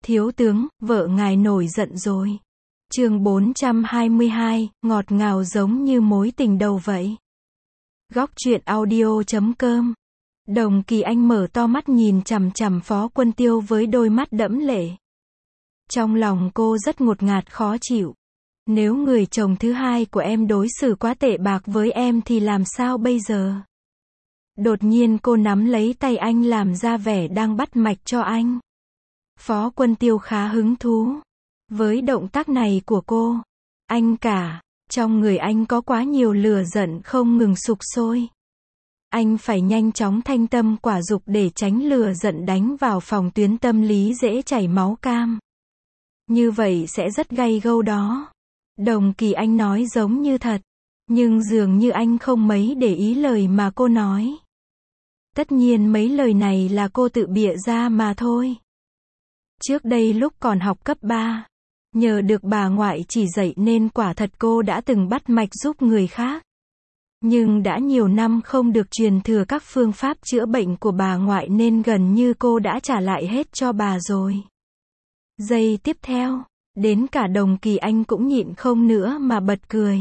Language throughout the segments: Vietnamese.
Thiếu tướng, vợ ngài nổi giận rồi. Chương 422, ngọt ngào giống như mối tình đầu vậy. Góc truyện audio.com. Đồng Kỳ Anh mở to mắt nhìn chằm chằm Phó Quân Tiêu với đôi mắt đẫm lệ. Trong lòng cô rất ngột ngạt khó chịu. Nếu người chồng thứ hai của em đối xử quá tệ bạc với em thì làm sao bây giờ? Đột nhiên cô nắm lấy tay anh làm ra vẻ đang bắt mạch cho anh. Phó Quân Tiêu khá hứng thú với động tác này của cô. Anh cả, trong người anh có quá nhiều lửa giận không ngừng sục sôi. Anh phải nhanh chóng thanh tâm quả dục để tránh lửa giận đánh vào phòng tuyến tâm lý dễ chảy máu cam. Như vậy sẽ rất gay gâu đó. Đồng Kỳ Anh nói giống như thật, nhưng dường như anh không mấy để ý lời mà cô nói. Tất nhiên mấy lời này là cô tự bịa ra mà thôi. Trước đây lúc còn học cấp 3, nhờ được bà ngoại chỉ dạy nên quả thật cô đã từng bắt mạch giúp người khác. Nhưng đã nhiều năm không được truyền thừa các phương pháp chữa bệnh của bà ngoại nên gần như cô đã trả lại hết cho bà rồi. Giây tiếp theo, đến cả Đồng Kỳ Anh cũng nhịn không nữa mà bật cười.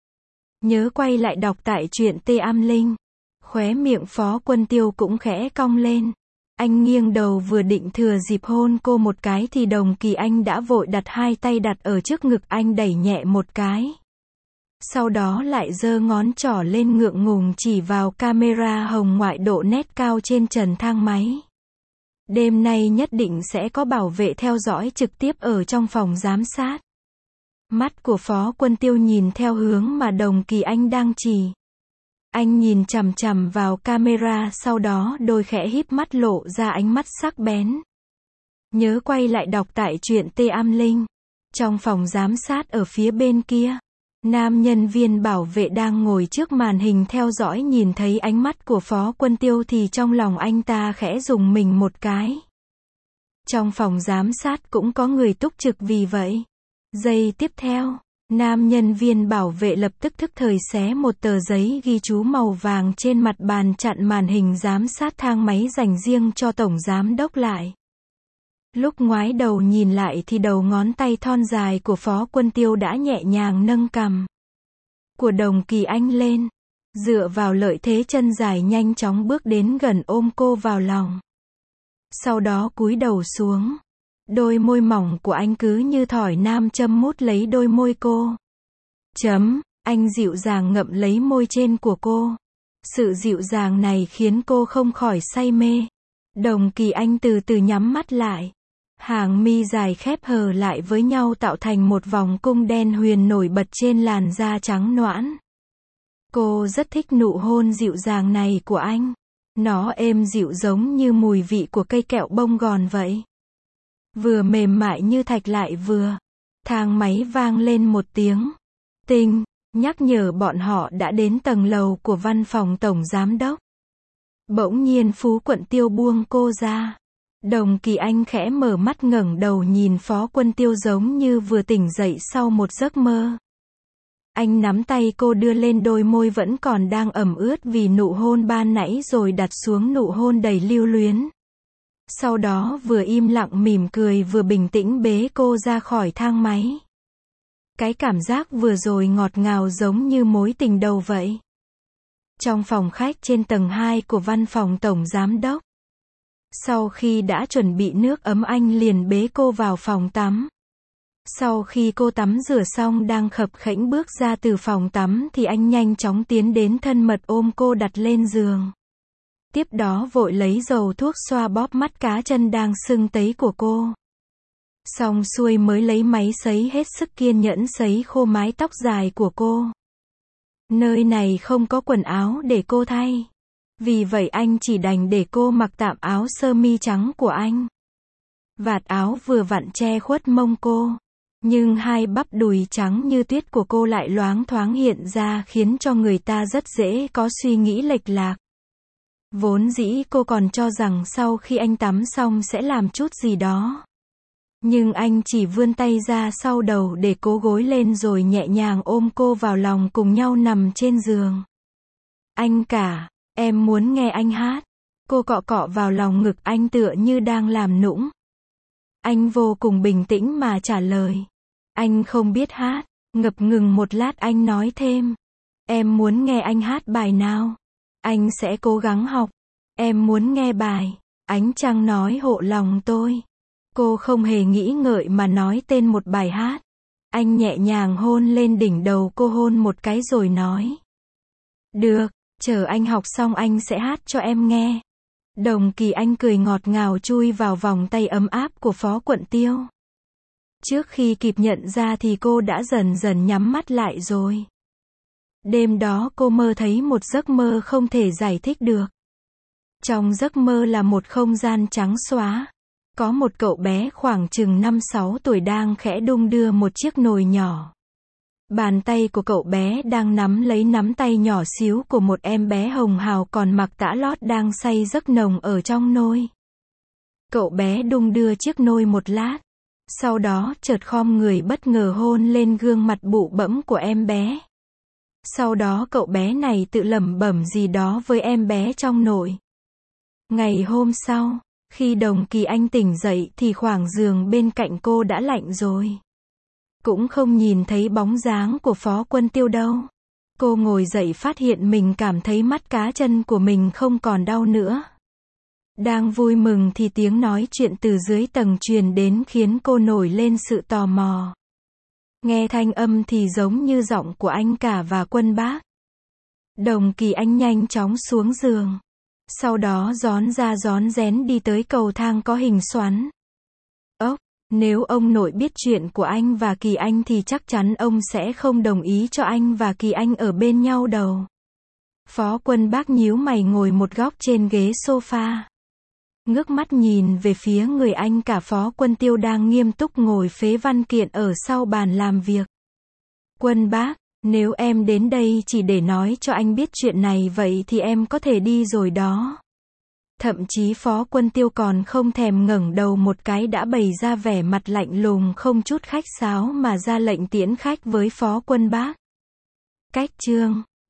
Nhớ quay lại đọc tại truyện Tê Am Linh. Khóe miệng Phó Quân Tiêu cũng khẽ cong lên. Anh nghiêng đầu vừa định thừa dịp hôn cô một cái thì Đồng Kỳ Anh đã vội đặt hai tay đặt ở trước ngực anh đẩy nhẹ một cái. Sau đó lại giơ ngón trỏ lên ngượng ngùng chỉ vào camera hồng ngoại độ nét cao trên trần thang máy. Đêm nay nhất định sẽ có bảo vệ theo dõi trực tiếp ở trong phòng giám sát. Mắt của Phó Quân Tiêu nhìn theo hướng mà Đồng Kỳ Anh đang chỉ. Anh nhìn chằm chằm vào camera, sau đó đôi khẽ híp mắt lộ ra ánh mắt sắc bén. Nhớ quay lại đọc tại truyện Tê Am Linh. Trong phòng giám sát ở phía bên kia, nam nhân viên bảo vệ đang ngồi trước màn hình theo dõi nhìn thấy ánh mắt của Phó Quân Tiêu thì trong lòng anh ta khẽ rùng mình một cái. Trong phòng giám sát cũng có người túc trực vì vậy. Giây tiếp theo, nam nhân viên bảo vệ lập tức thức thời xé một tờ giấy ghi chú màu vàng trên mặt bàn chặn màn hình giám sát thang máy dành riêng cho tổng giám đốc lại. Lúc ngoái đầu nhìn lại thì đầu ngón tay thon dài của Phó Quân Tiêu đã nhẹ nhàng nâng cằm của Đồng Kỳ Anh lên, dựa vào lợi thế chân dài nhanh chóng bước đến gần ôm cô vào lòng. Sau đó cúi đầu xuống. Đôi môi mỏng của anh cứ như thỏi nam châm mút lấy đôi môi cô. Anh dịu dàng ngậm lấy môi trên của cô. Sự dịu dàng này khiến cô không khỏi say mê. Đồng Kỳ Anh từ từ nhắm mắt lại. Hàng mi dài khép hờ lại với nhau tạo thành một vòng cung đen huyền nổi bật trên làn da trắng nõn. Cô rất thích nụ hôn dịu dàng này của anh. Nó êm dịu giống như mùi vị của cây kẹo bông gòn vậy. Vừa mềm mại như thạch lại vừa. Thang máy vang lên một tiếng tinh, nhắc nhở bọn họ đã đến tầng lầu của văn phòng tổng giám đốc. Bỗng nhiên Phú Quận Tiêu buông cô ra. Đồng Kỳ Anh khẽ mở mắt ngẩng đầu nhìn Phó Quân Tiêu giống như vừa tỉnh dậy sau một giấc mơ. Anh nắm tay cô đưa lên đôi môi vẫn còn đang ẩm ướt vì nụ hôn ban nãy rồi đặt xuống nụ hôn đầy lưu luyến. Sau đó vừa im lặng mỉm cười vừa bình tĩnh bế cô ra khỏi thang máy. Cái cảm giác vừa rồi ngọt ngào giống như mối tình đầu vậy. Trong phòng khách trên tầng 2 của văn phòng tổng giám đốc. Sau khi đã chuẩn bị nước ấm anh liền bế cô vào phòng tắm. Sau khi cô tắm rửa xong đang khập khẽnh bước ra từ phòng tắm thì anh nhanh chóng tiến đến thân mật ôm cô đặt lên giường. Tiếp đó vội lấy dầu thuốc xoa bóp mắt cá chân đang sưng tấy của cô. Xong xuôi mới lấy máy sấy hết sức kiên nhẫn sấy khô mái tóc dài của cô. Nơi này không có quần áo để cô thay. Vì vậy anh chỉ đành để cô mặc tạm áo sơ mi trắng của anh. Vạt áo vừa vặn che khuất mông cô. Nhưng hai bắp đùi trắng như tuyết của cô lại loáng thoáng hiện ra khiến cho người ta rất dễ có suy nghĩ lệch lạc. Vốn dĩ cô còn cho rằng sau khi anh tắm xong sẽ làm chút gì đó. Nhưng anh chỉ vươn tay ra sau đầu để cố gối lên rồi nhẹ nhàng ôm cô vào lòng cùng nhau nằm trên giường. Anh cả, em muốn nghe anh hát. Cô cọ cọ vào lòng ngực anh tựa như đang làm nũng. Anh vô cùng bình tĩnh mà trả lời. Anh không biết hát. Ngập ngừng một lát anh nói thêm. Em muốn nghe anh hát bài nào? Anh sẽ cố gắng học. Em muốn nghe bài Ánh Trăng Nói Hộ Lòng Tôi. Cô không hề nghĩ ngợi mà nói tên một bài hát. Anh nhẹ nhàng hôn lên đỉnh đầu cô, hôn một cái rồi nói. Được, chờ anh học xong anh sẽ hát cho em nghe. Đồng Kỳ Anh cười ngọt ngào chui vào vòng tay ấm áp của Phó Quận Tiêu. Trước khi kịp nhận ra thì cô đã dần dần nhắm mắt lại rồi. Đêm đó cô mơ thấy một giấc mơ không thể giải thích được. Trong giấc mơ là một không gian trắng xóa. Có một cậu bé khoảng chừng 5-6 tuổi đang khẽ đung đưa một chiếc nồi nhỏ. Bàn tay của cậu bé đang nắm lấy nắm tay nhỏ xíu của một em bé hồng hào còn mặc tã lót đang say giấc nồng ở trong nôi. Cậu bé đung đưa chiếc nôi một lát. Sau đó chợt khom người bất ngờ hôn lên gương mặt bụ bẫm của em bé. Sau đó cậu bé này tự lẩm bẩm gì đó với em bé trong nồi. Ngày hôm sau, khi Đồng Kỳ Anh tỉnh dậy thì khoảng giường bên cạnh cô đã lạnh rồi. Cũng không nhìn thấy bóng dáng của Phó Quân Tiêu đâu. Cô ngồi dậy phát hiện mình cảm thấy mắt cá chân của mình không còn đau nữa. Đang vui mừng thì tiếng nói chuyện từ dưới tầng truyền đến khiến cô nổi lên sự tò mò. Nghe thanh âm thì giống như giọng của anh cả và Quân Bác. Đồng Kỳ Anh nhanh chóng xuống giường. Sau đó rón ra rón rén đi tới cầu thang có hình xoắn. Ốc, nếu ông nội biết chuyện của anh và Kỳ Anh thì chắc chắn ông sẽ không đồng ý cho anh và Kỳ Anh ở bên nhau đâu. Phó Quân Bác nhíu mày ngồi một góc trên ghế sofa. Ngước mắt nhìn về phía người anh cả Phó Quân Tiêu đang nghiêm túc ngồi phế văn kiện ở sau bàn làm việc. Quân Bác, nếu em đến đây chỉ để nói cho anh biết chuyện này vậy thì em có thể đi rồi đó. Thậm chí Phó Quân Tiêu còn không thèm ngẩng đầu một cái đã bày ra vẻ mặt lạnh lùng không chút khách sáo mà ra lệnh tiễn khách với Phó Quân Bác. Cách chương